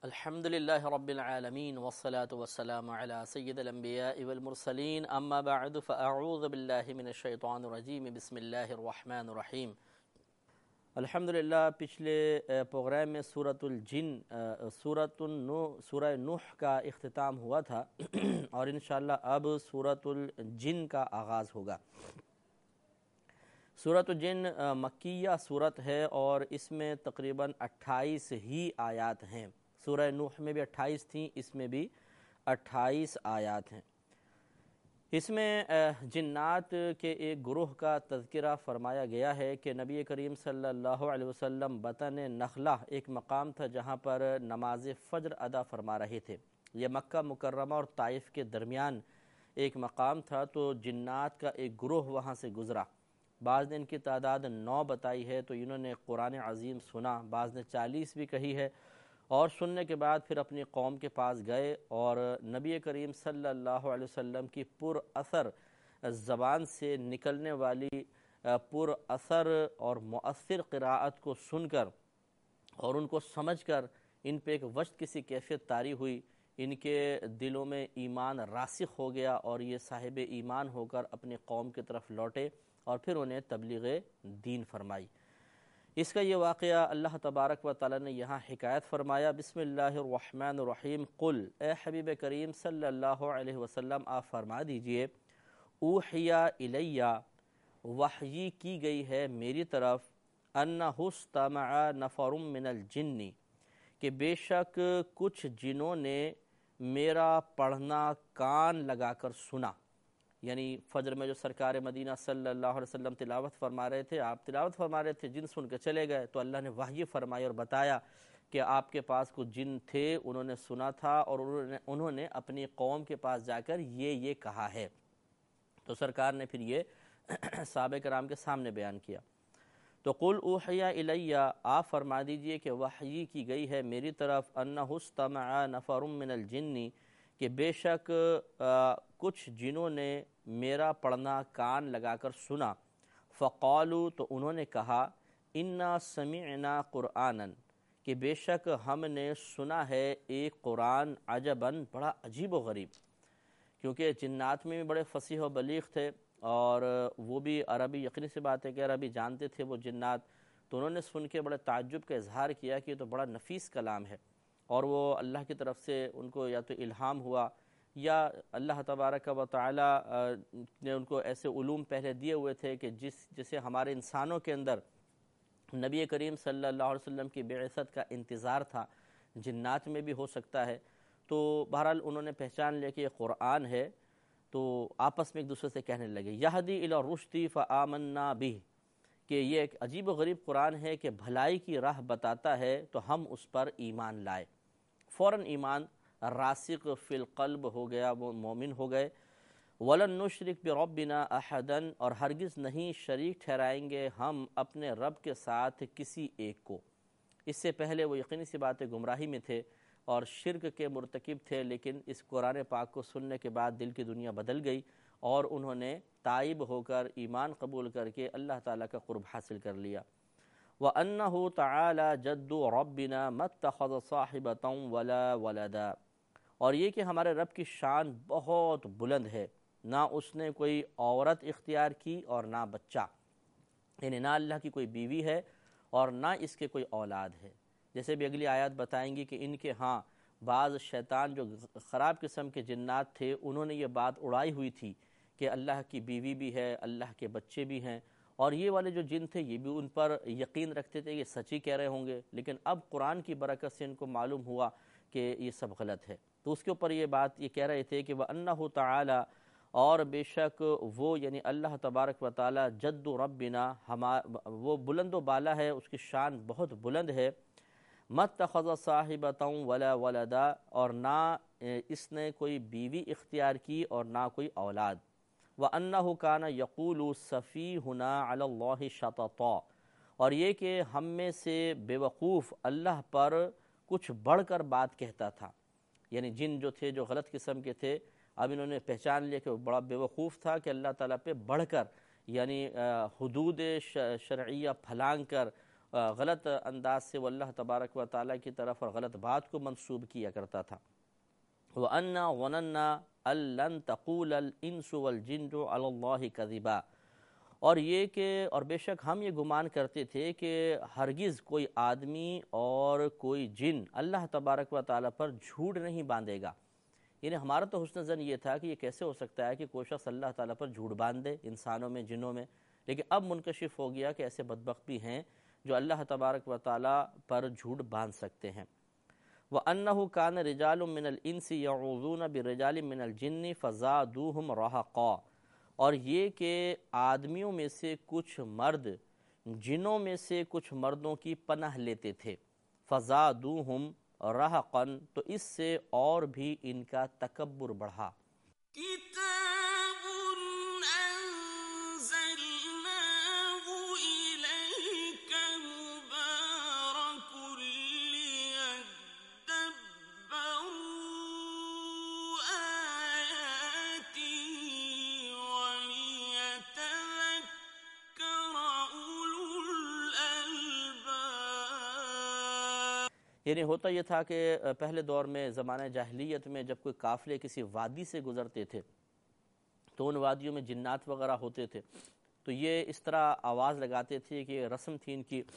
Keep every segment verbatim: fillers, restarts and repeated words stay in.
الحمد لله رب العالمين والصلاة والسلام على سيد الأنبياء والمرسلين أما بعد فأعوذ بالله من الشيطان الرجيم بسم الله الرحمن الرحیم۔ الحمدللہ پچھلے پروگرام میں سورۃ الجن سورۃ النوح سورہ نوح کا اختتام ہوا تھا اور انشاءاللہ اب سورۃ الجن کا آغاز ہوگا۔ سورۃ الجن مکیہ سورت ہے اور اس میں تقریباً اٹھائیس ہی آیات ہیں۔ سورہ نوح میں بھی اٹھائیس تھیں، اس میں بھی اٹھائیس آیات ہیں۔ اس میں جنات کے ایک گروہ کا تذکرہ فرمایا گیا ہے کہ نبی کریم صلی اللہ علیہ وسلم بطن نخلہ ایک مقام تھا جہاں پر نماز فجر ادا فرما رہے تھے۔ یہ مکہ مکرمہ اور طائف کے درمیان ایک مقام تھا، تو جنات کا ایک گروہ وہاں سے گزرا۔ بعض نے ان کی تعداد نو بتائی ہے، تو انہوں نے قرآن عظیم سنا، بعض نے چالیس بھی کہی ہے، اور سننے کے بعد پھر اپنی قوم کے پاس گئے اور نبی کریم صلی اللہ علیہ وسلم کی پر اثر زبان سے نکلنے والی پر اثر اور مؤثر قراءت کو سن کر اور ان کو سمجھ کر ان پہ ایک وجد کسی کیفیت طاری ہوئی، ان کے دلوں میں ایمان راسخ ہو گیا اور یہ صاحب ایمان ہو کر اپنی قوم کی طرف لوٹے اور پھر انہیں تبلیغ دین فرمائی۔ اس کا یہ واقعہ اللہ تبارک و تعالی نے یہاں حکایت فرمایا۔ بسم اللہ الرحمن الرحیم۔ قل، اے حبیب کریم صلی اللہ علیہ وسلم آپ فرما دیجئے، اوحی الیہ، وحی کی گئی ہے میری طرف، انہ استمع نفر من الجن، کہ بے شک کچھ جنوں نے میرا پڑھنا کان لگا کر سنا۔ یعنی فجر میں جو سرکار مدینہ صلی اللہ علیہ وسلم تلاوت فرما رہے تھے، آپ تلاوت فرما رہے تھے، جن سن کے چلے گئے، تو اللہ نے وحی فرمائی اور بتایا کہ آپ کے پاس کچھ جن تھے، انہوں نے سنا تھا اور انہوں نے انہوں نے اپنی قوم کے پاس جا کر یہ یہ کہا ہے۔ تو سرکار نے پھر یہ صحابہ کرام کے سامنے بیان کیا۔ تو قل اوحی الیہ، آپ فرما دیجئے کہ وحی کی گئی ہے میری طرف، انہ استمع نفر من الجن، کہ بے شک کچھ جنوں نے میرا پڑھنا کان لگا کر سنا۔ فقالوا، تو انہوں نے کہا، انا سمعنا قرآنا، کہ بے شک ہم نے سنا ہے ایک قرآن، عجباً، بڑا عجیب و غریب، کیونکہ جنات میں بھی بڑے فصیح و بلیغ تھے اور وہ بھی عربی، یقینی سی بات ہے کہ عربی جانتے تھے وہ جنات، تو انہوں نے سن کے بڑے تعجب کا اظہار کیا کہ یہ تو بڑا نفیس کلام ہے، اور وہ اللہ کی طرف سے ان کو یا تو الہام ہوا یا اللہ تبارک و تعالی نے ان کو ایسے علوم پہلے دیے ہوئے تھے کہ جس جسے ہمارے انسانوں کے اندر نبی کریم صلی اللہ علیہ وسلم کی بعثت کا انتظار تھا، جنات میں بھی ہو سکتا ہے۔ تو بہرحال انہوں نے پہچان لیا کہ یہ قرآن ہے، تو آپس میں ایک دوسرے سے کہنے لگے، یہدی الی الرشد فآمنا بہ، کہ یہ ایک عجیب و غریب قرآن ہے کہ بھلائی کی راہ بتاتا ہے، تو ہم اس پر ایمان لائے۔ فوراً ایمان راسخ فی القلب ہو گیا، وہ مومن ہو گئے۔ وَلَن نُشْرِكْ بِرَبِّنَا أَحَدًا، اور ہرگز نہیں شریک ٹھہرائیں گے ہم اپنے رب کے ساتھ کسی ایک کو۔ اس سے پہلے وہ یقینی سی بات ہے گمراہی میں تھے اور شرک کے مرتکب تھے، لیکن اس قرآن پاک کو سننے کے بعد دل کی دنیا بدل گئی اور انہوں نے تائب ہو کر ایمان قبول کر کے اللہ تعالیٰ کا قرب حاصل کر لیا۔ وَأَنَّهُ تَعَالَى جَدُّ رَبِّنَا مَا اتَّخَذَ صَاحِبَةً وَلَا وَلَدًا، اور یہ کہ ہمارے رب کی شان بہت بلند ہے، نہ اس نے کوئی عورت اختیار کی اور نہ بچہ، یعنی نہ اللہ کی کوئی بیوی ہے اور نہ اس کے کوئی اولاد ہے۔ جیسے بھی اگلی آیات بتائیں گی کہ ان کے ہاں بعض شیطان جو خراب قسم کے جنات تھے، انہوں نے یہ بات اڑائی ہوئی تھی کہ اللہ کی بیوی بھی ہے، اللہ کے بچے بھی ہیں، اور یہ والے جو جن تھے یہ بھی ان پر یقین رکھتے تھے، یہ سچی کہہ رہے ہوں گے، لیکن اب قرآن کی برکت سے ان کو معلوم ہوا کہ یہ سب غلط ہے، تو اس کے اوپر یہ بات یہ کہہ رہے تھے کہ وَأَنَّهُ تَعَالَى، اور بے شک وہ یعنی اللہ تبارک و تعالی جد ربنا، وہ بلند و بالا ہے، اس کی شان بہت بلند ہے، مَا اتَّخَذَ صَاحِبَةً وَلَا وَلَدًا، اور نہ اس نے کوئی بیوی اختیار کی اور نہ کوئی اولاد، وَأَنَّهُ كَانَ يَقُولُ سَفِيهُنَا عَلَى اللَّهِ شَطَطًا، اور یہ کہ ہم میں سے بے وقوف اللہ پر کچھ بڑھ کر بات کہتا تھا، یعنی جن جو تھے جو غلط قسم کے تھے، اب انہوں نے پہچان لیا کہ وہ بڑا بے وقوف تھا کہ اللہ تعالیٰ پہ بڑھ کر یعنی حدود شرعیہ پھلانگ کر غلط انداز سے وہ اللہ تبارک و تعالیٰ کی طرف اور غلط بات کو منسوب کیا کرتا تھا۔ وَأَنَّا ظَنَنَّا أَن لَّن تَقُولَ الْإِنسُ وَالْجِنُّ عَلَى اللَّهِ كَذِبًا، اور یہ کہ اور بے شک ہم یہ گمان کرتے تھے کہ ہرگز کوئی آدمی اور کوئی جن اللہ تبارک و تعالیٰ پر جھوٹ نہیں باندھے گا۔ یعنی ہمارا تو حسن ظن یہ تھا کہ یہ کیسے ہو سکتا ہے کہ کوئی شخص اللہ تعالیٰ پر جھوٹ باندھ دے، انسانوں میں، جنوں میں، لیکن اب منکشف ہو گیا کہ ایسے بدبخت بھی ہیں جو اللہ تبارک و تعالیٰ پر جھوٹ باندھ سکتے ہیں۔ وَأَنَّهُ كَانَ رِجَالٌ مِّنَ الْإِنسِ يَعُوذُونَ بِرِجَالٍ مِّنَ الْجِنِّ فَزَادُوهُمْ رَهَقًا، اور یہ کہ آدمیوں میں سے کچھ مرد جنوں میں سے کچھ مردوں کی پناہ لیتے تھے، فَزَادُوهُمْ رَهَقًا، تو اس سے اور بھی ان کا تکبر بڑھا۔ یعنی ہوتا یہ تھا کہ پہلے دور میں زمانہ جاہلیت میں جب کوئی قافلے کسی وادی سے گزرتے تھے تو ان وادیوں میں جنات وغیرہ ہوتے تھے، تو یہ اس طرح آواز لگاتے تھے کہ رسم تھی ان کی،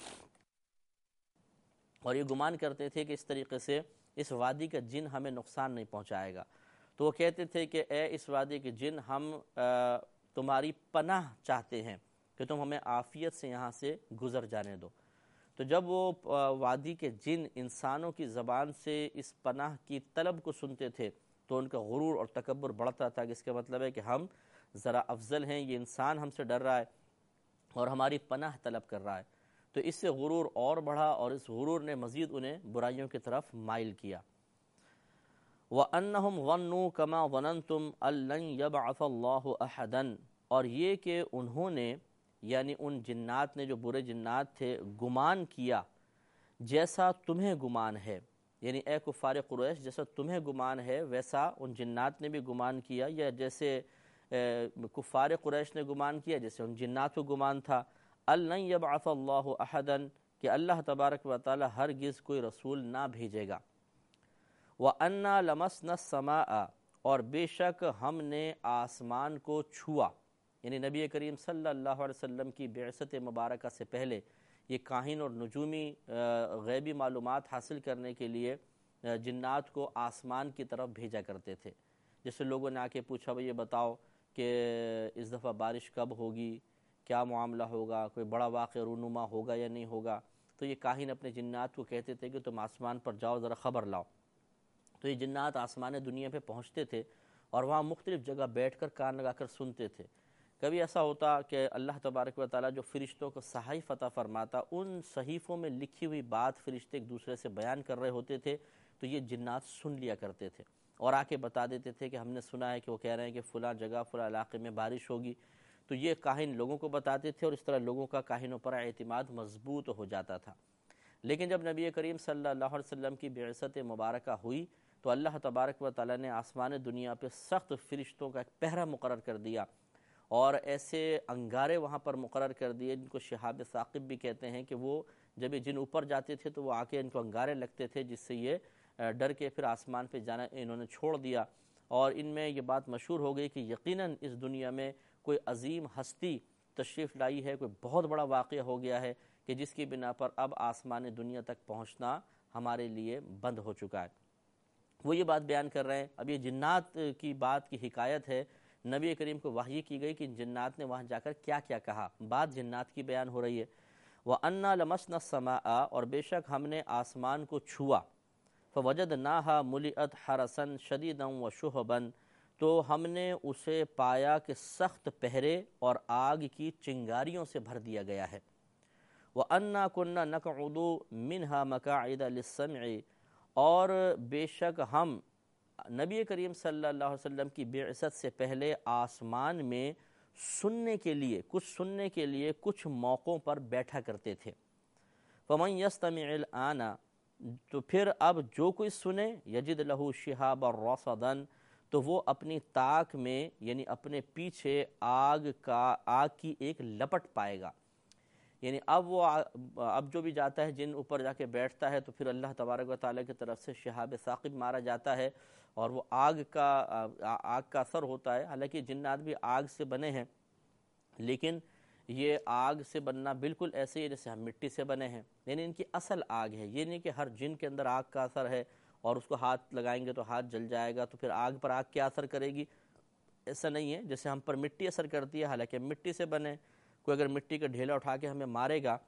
اور یہ گمان کرتے تھے کہ اس طریقے سے اس وادی کا جن ہمیں نقصان نہیں پہنچائے گا۔ تو وہ کہتے تھے کہ اے اس وادی کے جن، ہم تمہاری پناہ چاہتے ہیں کہ تم ہمیں عافیت سے یہاں سے گزر جانے دو۔ تو جب وہ وادی کے جن انسانوں کی زبان سے اس پناہ کی طلب کو سنتے تھے تو ان کا غرور اور تکبر بڑھتا تھا، کہ اس کا مطلب ہے کہ ہم ذرا افضل ہیں، یہ انسان ہم سے ڈر رہا ہے اور ہماری پناہ طلب کر رہا ہے۔ تو اس سے غرور اور بڑھا اور اس غرور نے مزید انہیں برائیوں کی طرف مائل کیا۔ وَأَنَّهُمْ ظَنُّوا كَمَا ظَنَنْتُمْ أَن لَّن يَبْعَثَ اللَّهُ أَحَدًا، اور یہ کہ انہوں نے یعنی ان جنات نے جو برے جنات تھے گمان کیا جیسا تمہیں گمان ہے، یعنی اے کفار قریش جیسا تمہیں گمان ہے ویسا ان جنات نے بھی گمان کیا، یا جیسے کفار قریش نے گمان کیا جیسے ان جنات کو گمان تھا۔ أَلَّن يَبْعَثَ اللَّهُ أَحَدًا، کہ اللہ تبارک و تعالی ہرگز کوئی رسول نہ بھیجے گا۔ وَأَنَّا لَمَسْنَا السَّمَاءَ، اور بے شک ہم نے آسمان کو چھوا، یعنی نبی کریم صلی اللہ علیہ وسلم کی بعثت مبارکہ سے پہلے یہ کاہن اور نجومی غیبی معلومات حاصل کرنے کے لیے جنات کو آسمان کی طرف بھیجا کرتے تھے۔ جیسے لوگوں نے آ کے پوچھا بھئی یہ بتاؤ کہ اس دفعہ بارش کب ہوگی، کیا معاملہ ہوگا، کوئی بڑا واقعہ رونما ہوگا یا نہیں ہوگا، تو یہ کاہن اپنے جنات کو کہتے تھے کہ تم آسمان پر جاؤ ذرا خبر لاؤ۔ تو یہ جنات آسمان دنیا پہ پہنچتے تھے اور وہاں مختلف جگہ بیٹھ کر کان لگا کر سنتے تھے۔ کبھی ایسا ہوتا کہ اللہ تبارک و تعالیٰ جو فرشتوں کو صحائف عطا فرماتا، ان صحیفوں میں لکھی ہوئی بات فرشتے ایک دوسرے سے بیان کر رہے ہوتے تھے، تو یہ جنات سن لیا کرتے تھے اور آ کے بتا دیتے تھے کہ ہم نے سنا ہے کہ وہ کہہ رہے ہیں کہ فلاں جگہ فلاں علاقے میں بارش ہوگی۔ تو یہ کاہن لوگوں کو بتاتے تھے اور اس طرح لوگوں کا کاہنوں پر اعتماد مضبوط ہو جاتا تھا۔ لیکن جب نبی کریم صلی اللہ علیہ وسلم کی بعثت مبارکہ ہوئی تو اللہ تبارک و تعالیٰ نے آسمان دنیا پہ سخت فرشتوں کا ایک پہرہ مقرر کر دیا اور ایسے انگارے وہاں پر مقرر کر دیے جن کو شہاب ثاقب بھی کہتے ہیں، کہ وہ جب یہ جن اوپر جاتے تھے تو وہ آ کے ان کو انگارے لگتے تھے، جس سے یہ ڈر کے پھر آسمان پہ جانا انہوں نے چھوڑ دیا۔ اور ان میں یہ بات مشہور ہو گئی کہ یقیناً اس دنیا میں کوئی عظیم ہستی تشریف لائی ہے، کوئی بہت بڑا واقعہ ہو گیا ہے کہ جس کی بنا پر اب آسمان دنیا تک پہنچنا ہمارے لیے بند ہو چکا ہے۔ وہ یہ بات بیان کر رہے ہیں۔ اب یہ جنات کی بات کی حکایت ہے، نبی کریم کو وحی کی گئی کہ جنات نے وہاں جا کر کیا کیا کہا، بات جنات کی بیان ہو رہی ہے۔ وَأَنَّا لَمَسْنَا السَّمَاءَ، اور بے شک ہم نے آسمان کو چھوا، فَوَجَدْنَاهَا مُلِئَتْ حَرَسًا شَدِيدًا وَشُهُبًا، تو ہم نے اسے پایا کہ سخت پہرے اور آگ کی چنگاریوں سے بھر دیا گیا ہے۔ وَأَنَّا كُنَّا نَقْعُدُ مِنْهَا مَقَاعِدَ لِلسَّمْعِ، اور بے شک ہم نبی کریم صلی اللہ علیہ وسلم کی بعثت سے پہلے آسمان میں سننے کے لیے کچھ سننے کے لیے کچھ موقعوں پر بیٹھا کرتے تھے۔ فَمَنْ يَسْتَمِعِ الْآنَ، تو پھر اب جو کوئی سنے، یجد لَهُ شِهَابًا رَصَدًا، تو وہ اپنی طاق میں یعنی اپنے پیچھے آگ کا آگ کی ایک لپٹ پائے گا۔ یعنی اب وہ اب جو بھی جاتا ہے جن اوپر جا کے بیٹھتا ہے تو پھر اللہ تبارک و تعالیٰ کی طرف سے شہاب ثاقب مارا جاتا ہے اور وہ آگ کا آگ کا اثر ہوتا ہے. حالانکہ جنات بھی آگ سے بنے ہیں لیکن یہ آگ سے بننا بالکل ایسے ہی جیسے ہم مٹی سے بنے ہیں, یعنی ان کی اصل آگ ہے. یہ نہیں کہ ہر جن کے اندر آگ کا اثر ہے اور اس کو ہاتھ لگائیں گے تو ہاتھ جل جائے گا تو پھر آگ پر آگ کیا اثر کرے گی, ایسا نہیں ہے. جیسے ہم پر مٹی اثر کرتی ہے حالانکہ مٹی سے بنے, کوئی اگر مٹی کا ڈھیلا اٹھا کے ہمیں مارے گا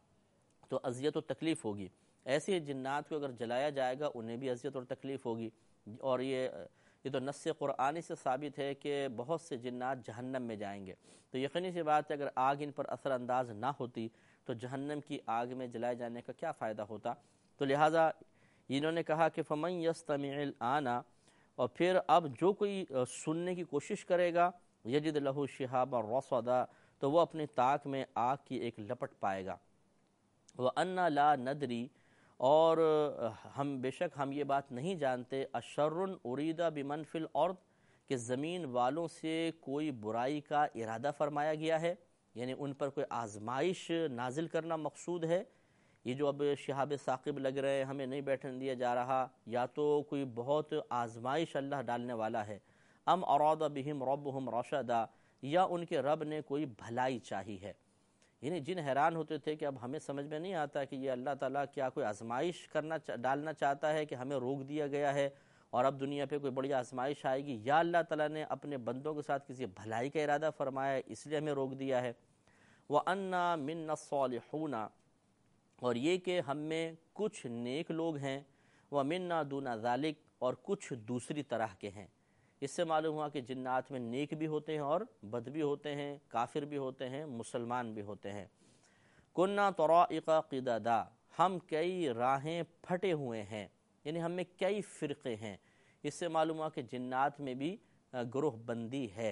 تو اذیت و تکلیف ہوگی, ایسے ہی جنات کو اگر جلایا جائے گا انہیں بھی اذیت اور تکلیف ہوگی. اور یہ یہ تو نص قرآنی سے ثابت ہے کہ بہت سے جنات جہنم میں جائیں گے. تو یقینی سی بات ہے اگر آگ ان پر اثر انداز نہ ہوتی تو جہنم کی آگ میں جلائے جانے کا کیا فائدہ ہوتا. تو لہٰذا انہوں نے کہا کہ فَمَن يَسْتَمِعِ الْآنَ, اور پھر اب جو کوئی سننے کی کوشش کرے گا یجد لہو شہابا رصدا, تو وہ اپنی طاق میں آگ کی ایک لپٹ پائے گا. وَأَنَّا لَا نَدْرِي, اور ہم بے شک ہم یہ بات نہیں جانتے, اشر ارید بمن فی الارض, کہ زمین والوں سے کوئی برائی کا ارادہ فرمایا گیا ہے, یعنی ان پر کوئی آزمائش نازل کرنا مقصود ہے. یہ جو اب شہاب ثاقب لگ رہے ہیں ہمیں نہیں بیٹھنے دیا جا رہا, یا تو کوئی بہت آزمائش اللہ ڈالنے والا ہے. ام اراد بہم ربہم رشدا, یا ان کے رب نے کوئی بھلائی چاہی ہے. یعنی جن حیران ہوتے تھے کہ اب ہمیں سمجھ میں نہیں آتا کہ یہ اللہ تعالیٰ کیا کوئی آزمائش کرنا ڈالنا چاہتا ہے کہ ہمیں روک دیا گیا ہے اور اب دنیا پہ کوئی بڑی آزمائش آئے گی, یا اللہ تعالیٰ نے اپنے بندوں کے ساتھ کسی بھلائی کا ارادہ فرمایا ہے اس لیے ہمیں روک دیا ہے. وَأَنَّا مِنَّا الصَّالِحُونَ, اور یہ کہ ہم میں کچھ نیک لوگ ہیں, وَمِنَّا دُونَ ذَلِكَ, اور کچھ دوسری طرح کے ہیں. اس سے معلوم ہوا کہ جنات میں نیک بھی ہوتے ہیں اور بد بھی ہوتے ہیں, کافر بھی ہوتے ہیں, مسلمان بھی ہوتے ہیں. کُنَّا طَرَائِقَ قِدَدًا, ہم کئی راہیں پھٹے ہوئے ہیں, یعنی ہم میں کئی فرقے ہیں. اس سے معلوم ہوا کہ جنات میں بھی گروہ بندی ہے.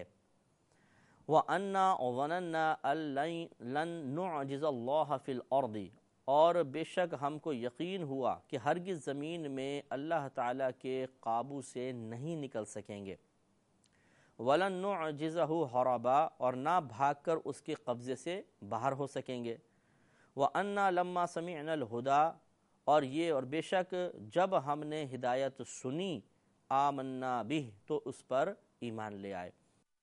وَأَنَّا وَظَنَنَّا أَن لَن نُعْجِزَ اللَّهَ فِي الْأَرْضِ, اور بے شک ہم کو یقین ہوا کہ ہرگز زمین میں اللہ تعالیٰ کے قابو سے نہیں نکل سکیں گے. وَلَن نُعْجِزَهُ هَرَبًا, اور نہ بھاگ کر اس کے قبضے سے باہر ہو سکیں گے. وَأَنَّا لَمَّا سَمِعْنَا الْهُدَىٰ, اور یہ اور بے شک جب ہم نے ہدایت سنی, آمنا بہ, تو اس پر ایمان لے آئے.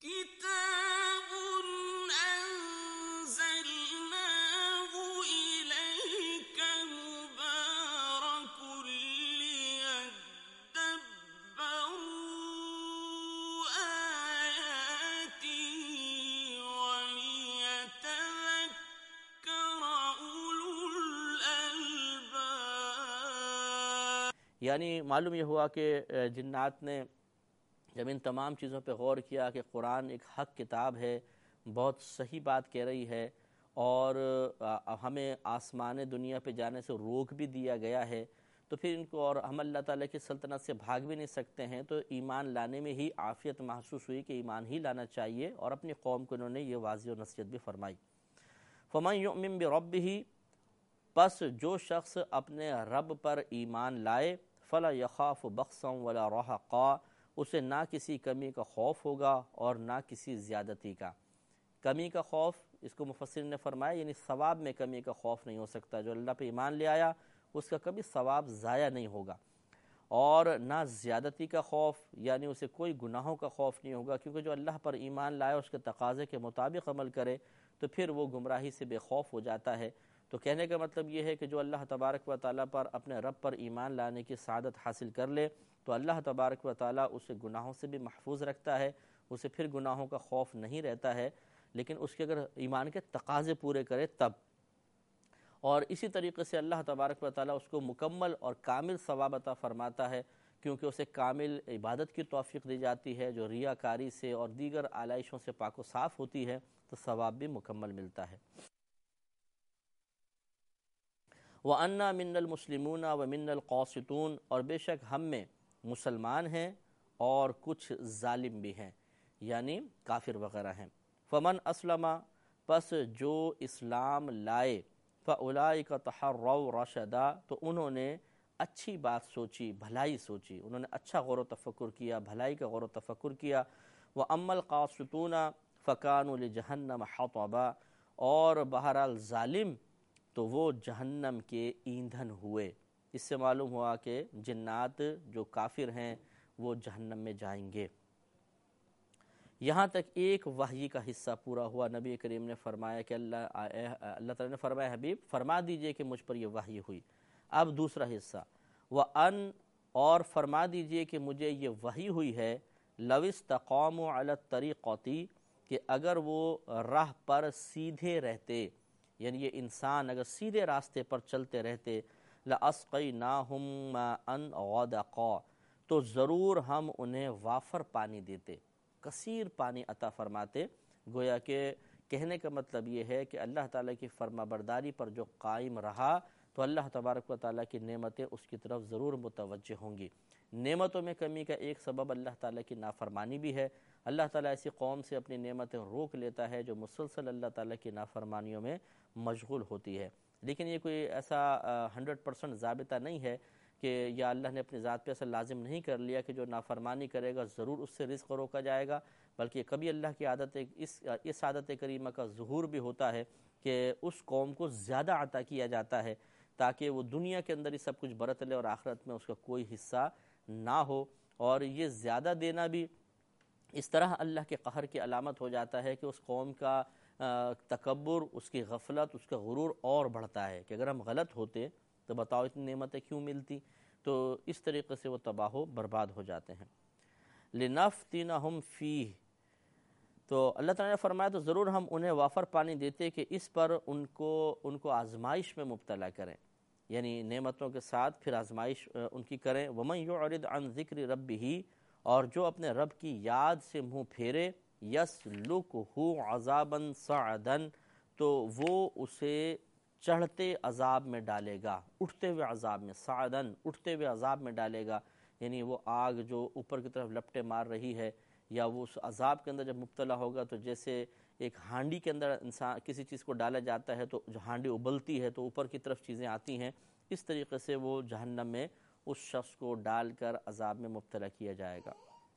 یعنی معلوم یہ ہوا کہ جنات نے جب ان تمام چیزوں پہ غور کیا کہ قرآن ایک حق کتاب ہے, بہت صحیح بات کہہ رہی ہے, اور ہمیں آسمان دنیا پہ جانے سے روک بھی دیا گیا ہے, تو پھر ان کو, اور ہم اللہ تعالیٰ کی سلطنت سے بھاگ بھی نہیں سکتے ہیں, تو ایمان لانے میں ہی عافیت محسوس ہوئی کہ ایمان ہی لانا چاہیے, اور اپنی قوم کو انہوں نے یہ واضح و نصیحت بھی فرمائی. فَمَن يُؤْمِن بِرَبِّهِ, پس جو شخص اپنے رب پر ایمان لائے, فَلَا يَخَافُ بَخْسًا وَلَا رَهَقًا, اسے نہ کسی کمی کا خوف ہوگا اور نہ کسی زیادتی کا. کمی کا خوف, اس کو مفسرین نے فرمایا, یعنی ثواب میں کمی کا خوف نہیں ہو سکتا. جو اللہ پہ ایمان لے آیا اس کا کبھی ثواب ضائع نہیں ہوگا, اور نہ زیادتی کا خوف, یعنی اسے کوئی گناہوں کا خوف نہیں ہوگا, کیونکہ جو اللہ پر ایمان لائے اس کے تقاضے کے مطابق عمل کرے تو پھر وہ گمراہی سے بے خوف ہو جاتا ہے. تو کہنے کا مطلب یہ ہے کہ جو اللہ تبارک و تعالیٰ پر, اپنے رب پر ایمان لانے کی سعادت حاصل کر لے تو اللہ تبارک و تعالیٰ اسے گناہوں سے بھی محفوظ رکھتا ہے, اسے پھر گناہوں کا خوف نہیں رہتا ہے, لیکن اس کے اگر ایمان کے تقاضے پورے کرے تب. اور اسی طریقے سے اللہ تبارک و تعالیٰ اس کو مکمل اور کامل ثواب عطا فرماتا ہے, کیونکہ اسے کامل عبادت کی توفیق دی جاتی ہے جو ریاکاری سے اور دیگر آلائشوں سے پاک و صاف ہوتی ہے, تو ثواب بھی مکمل ملتا ہے. وَأَنَّا مِنَّا الْمُسْلِمُونَ وَمِنَّا الْقَاسِطُونَ, اور بے شک ہم میں مسلمان ہیں اور کچھ ظالم بھی ہیں, یعنی کافر وغیرہ ہیں. فَمَنْ أَسْلَمَ, پس جو اسلام لائے, فَأُولَئِكَ تَحَرَّوْا رَشَدًا, تو انہوں نے اچھی بات سوچی, بھلائی سوچی, انہوں نے اچھا غور و تفکر کیا, بھلائی کا غور و تفکر کیا. وَأَمَّا الْقَاسِطُونَ فَكَانُوا لِجَهَنَّمَ حَطَبًا, اور بہرحال ظالم تو وہ جہنم کے ایندھن ہوئے۔ اس سے معلوم ہوا کہ جنات جو کافر ہیں وہ جہنم میں جائیں گے۔ یہاں تک ایک وحی کا حصہ پورا ہوا۔ نبی کریم نے فرمایا کہ اللہ اللہ تعالیٰ نے فرمایا حبیب فرما دیجئے کہ مجھ پر یہ وحی ہوئی۔ اب دوسرا حصہ وَأَن اور فرما دیجئے کہ مجھے یہ وحی ہوئی ہے لَوِ اسْتَقَامُوا عَلَى الطَّرِيقَةِ کہ اگر وہ راہ پر سیدھے رہتے، یعنی یہ انسان اگر سیدھے راستے پر چلتے رہتے، لَأَسْقَيْنَاهُمْ مَاءً غَدَقًا تو ضرور ہم انہیں وافر پانی دیتے، کثیر پانی عطا فرماتے۔ گویا کہ کہنے کا مطلب یہ ہے کہ اللہ تعالیٰ کی فرما برداری پر جو قائم رہا تو اللہ تبارک و تعالیٰ کی نعمتیں اس کی طرف ضرور متوجہ ہوں گی۔ نعمتوں میں کمی کا ایک سبب اللہ تعالیٰ کی نافرمانی بھی ہے۔ اللہ تعالیٰ ایسی قوم سے اپنی نعمتیں روک لیتا ہے جو مسلسل اللہ تعالیٰ کی نافرمانیوں میں مشغول ہوتی ہے۔ لیکن یہ کوئی ایسا ہنڈریڈ پرسنٹ ضابطہ نہیں ہے کہ یا اللہ نے اپنی ذات پہ ایسا لازم نہیں کر لیا کہ جو نافرمانی کرے گا ضرور اس سے رزق روکا جائے گا، بلکہ کبھی اللہ کی عادت اس اس عادت کریمہ کا ظہور بھی ہوتا ہے کہ اس قوم کو زیادہ عطا کیا جاتا ہے تاکہ وہ دنیا کے اندر ہی سب کچھ برت لے اور آخرت میں اس کا کوئی حصہ نہ ہو۔ اور یہ زیادہ دینا بھی اس طرح اللہ کے قہر کی علامت ہو جاتا ہے کہ اس قوم کا تکبر، اس کی غفلت، اس کا غرور اور بڑھتا ہے کہ اگر ہم غلط ہوتے تو بتاؤ اتنی نعمتیں کیوں ملتی۔ تو اس طریقے سے وہ تباہ و برباد ہو جاتے ہیں۔ لِنَفْتِنَهُمْ فِيهِ تو اللہ تعالیٰ نے فرمایا تو ضرور ہم انہیں وافر پانی دیتے کہ اس پر ان کو ان کو آزمائش میں مبتلا کریں، یعنی نعمتوں کے ساتھ پھر آزمائش ان کی کریں۔ وَمَنْ يُعْرِضْ عَنْ ذِكْرِ رَبِّهِ اور جو اپنے رب کی یاد سے منہ پھیرے، يَسْلُكْهُ عَذَابًا صَعَدًا تو وہ اسے چڑھتے عذاب میں ڈالے گا، اٹھتے ہوئے عذاب میں، صعدن اٹھتے ہوئے عذاب میں ڈالے گا، یعنی وہ آگ جو اوپر کی طرف لپٹے مار رہی ہے یا وہ اس عذاب کے اندر جب مبتلا ہوگا تو جیسے ایک ہانڈی کے اندر انسان کسی چیز کو ڈالا جاتا ہے تو جو ہانڈی ابلتی ہے تو اوپر کی طرف چیزیں آتی ہیں، اس طریقے سے وہ جہنم میں اس شخص کو ڈال کر عذاب میں مبتلا کیا جائے گا۔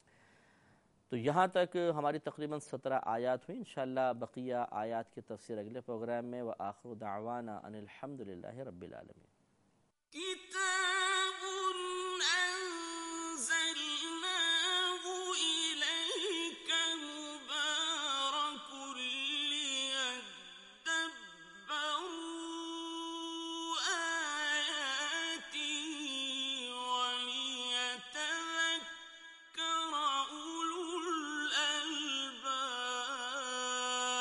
تو یہاں تک ہماری تقریباً سترہ آیات ہوئی۔ انشاءاللہ بقیہ آیات کی تفسیر اگلے پروگرام میں۔ وآخر دعوانا ان الحمد للہ رب العالمین۔